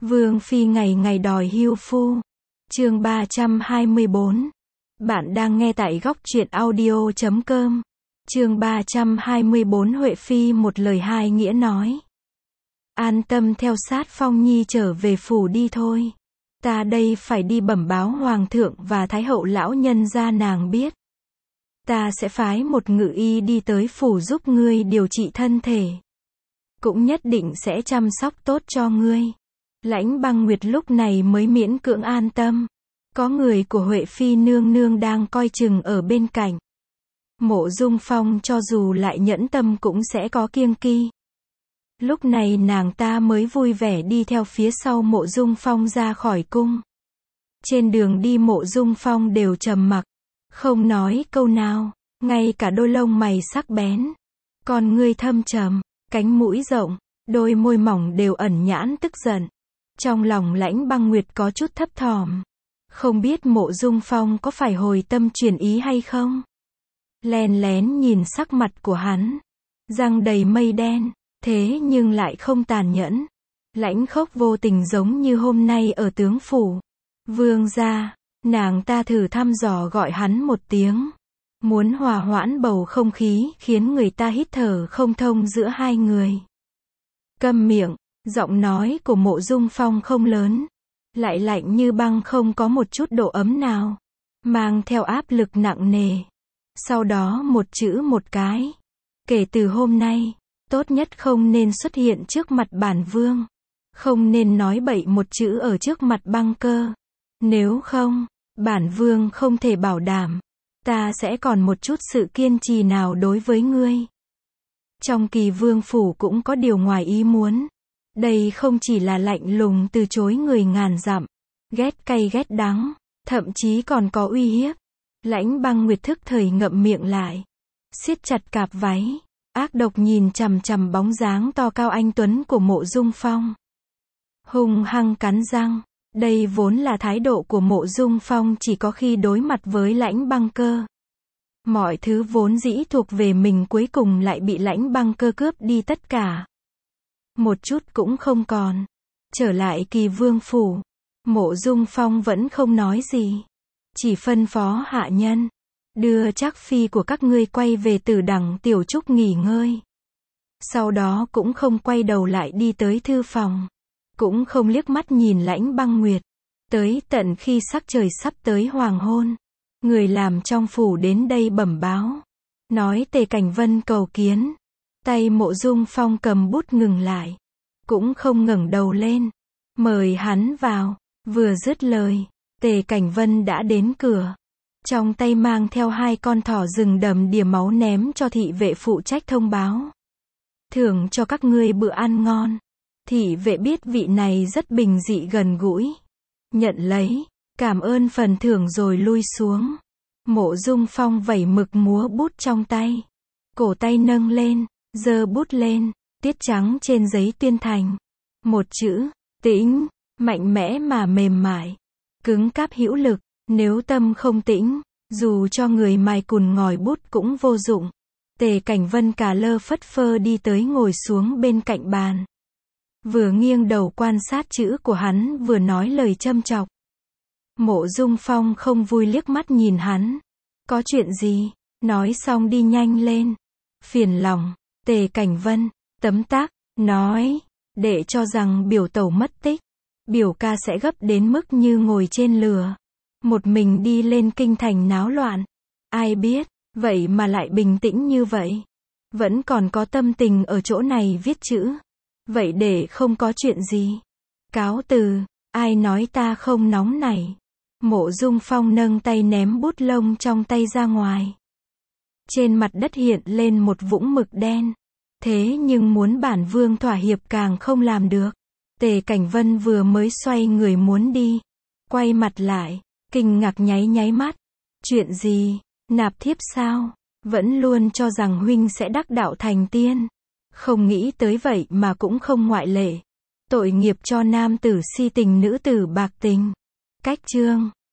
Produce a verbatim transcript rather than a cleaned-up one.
Vương phi ngày ngày đòi hưu phu. Chương ba trăm hai mươi bốn. Bạn đang nghe tại góc truyện audio chấm com. Chương ba trăm hai mươi bốn. Huệ phi một lời hai nghĩa nói. An tâm theo sát Phong Nhi trở về phủ đi thôi. Ta đây phải đi bẩm báo hoàng thượng và thái hậu lão nhân gia nàng biết. Ta sẽ phái một ngự y đi tới phủ giúp ngươi điều trị thân thể. Cũng nhất định sẽ chăm sóc tốt cho ngươi. Lãnh Băng Nguyệt lúc này mới miễn cưỡng an tâm. Có người của Huệ phi nương nương đang coi chừng ở bên cạnh. Mộ Dung Phong cho dù lại nhẫn tâm cũng sẽ có kiêng kỵ. Lúc này nàng ta mới vui vẻ đi theo phía sau Mộ Dung Phong ra khỏi cung. Trên đường đi Mộ Dung Phong đều trầm mặc, không nói câu nào, ngay cả đôi lông mày sắc bén, con ngươi thâm trầm, cánh mũi rộng, đôi môi mỏng đều ẩn nhãn tức giận. Trong lòng Lãnh Băng Nguyệt có chút thấp thỏm, không biết Mộ Dung Phong có phải hồi tâm chuyển ý hay không. Lén lén nhìn sắc mặt của hắn, răng đầy mây đen, thế nhưng lại không tàn nhẫn, lãnh khốc vô tình giống như hôm nay ở tướng phủ. Vương gia, nàng ta thử thăm dò gọi hắn một tiếng, muốn hòa hoãn bầu không khí khiến người ta hít thở không thông giữa hai người. Câm miệng. Giọng nói của Mộ Dung Phong không lớn, lại lạnh như băng, không có một chút độ ấm nào, mang theo áp lực nặng nề. Sau đó một chữ một cái, kể từ hôm nay, tốt nhất không nên xuất hiện trước mặt bản vương, không nên nói bậy một chữ ở trước mặt Băng Cơ. Nếu không, bản vương không thể bảo đảm, ta sẽ còn một chút sự kiên trì nào đối với ngươi. Trong Kỳ Vương phủ cũng có điều ngoài ý muốn. Đây không chỉ là lạnh lùng từ chối người ngàn dặm, ghét cay ghét đắng, thậm chí còn có uy hiếp. Lãnh Băng Nguyệt thức thời ngậm miệng lại, siết chặt cạp váy, ác độc nhìn chằm chằm bóng dáng to cao anh tuấn của Mộ Dung Phong. Hung hăng cắn răng, đây vốn là thái độ của Mộ Dung Phong chỉ có khi đối mặt với Lãnh Băng Cơ. Mọi thứ vốn dĩ thuộc về mình cuối cùng lại bị Lãnh Băng Cơ cướp đi tất cả. Một chút cũng không còn. Trở lại Kỳ Vương phủ, Mộ Dung Phong vẫn không nói gì, chỉ phân phó hạ nhân, đưa Trác phi của các ngươi quay về Tử Đằng tiểu trúc nghỉ ngơi. Sau đó cũng không quay đầu lại đi tới thư phòng, cũng không liếc mắt nhìn Lãnh Băng Nguyệt. Tới tận khi sắc trời sắp tới hoàng hôn, người làm trong phủ đến đây bẩm báo, nói Tề Cảnh Vân cầu kiến. Tay Mộ Dung Phong cầm bút ngừng lại, cũng không ngẩng đầu lên, mời hắn vào. Vừa dứt lời, Tề Cảnh Vân đã đến cửa, trong tay mang theo hai con thỏ rừng đầm đìa máu ném cho thị vệ phụ trách thông báo. Thưởng cho các ngươi bữa ăn ngon. Thị vệ biết vị này rất bình dị gần gũi, nhận lấy, cảm ơn phần thưởng rồi lui xuống. Mộ Dung Phong vẩy mực múa bút trong tay, cổ tay nâng lên, giơ bút lên, tiết trắng trên giấy tuyên thành. Một chữ, tĩnh, mạnh mẽ mà mềm mại, cứng cáp hữu lực. Nếu tâm không tĩnh, dù cho người mài cùn ngòi bút cũng vô dụng. Tề Cảnh Vân cà lơ phất phơ đi tới ngồi xuống bên cạnh bàn, vừa nghiêng đầu quan sát chữ của hắn vừa nói lời châm chọc. Mộ Dung Phong không vui liếc mắt nhìn hắn. Có chuyện gì? Nói xong đi nhanh lên. Phiền lòng. Tề Cảnh Vân tấm tắc, nói, để cho rằng biểu tẩu mất tích, biểu ca sẽ gấp đến mức như ngồi trên lửa, một mình đi lên kinh thành náo loạn. Ai biết, vậy mà lại bình tĩnh như vậy, vẫn còn có tâm tình ở chỗ này viết chữ. Vậy để không có chuyện gì, cáo từ. Ai nói ta không nóng nảy. Mộ Dung Phong nâng tay ném bút lông trong tay ra ngoài. Trên mặt đất hiện lên một vũng mực đen. Thế nhưng muốn bản vương thỏa hiệp càng không làm được. Tề Cảnh Vân vừa mới xoay người muốn đi, quay mặt lại, kinh ngạc nháy nháy mắt. Chuyện gì? Nạp thiếp sao? Vẫn luôn cho rằng huynh sẽ đắc đạo thành tiên, không nghĩ tới vậy mà cũng không ngoại lệ. Tội nghiệp cho nam tử si tình nữ tử bạc tình. Cách chương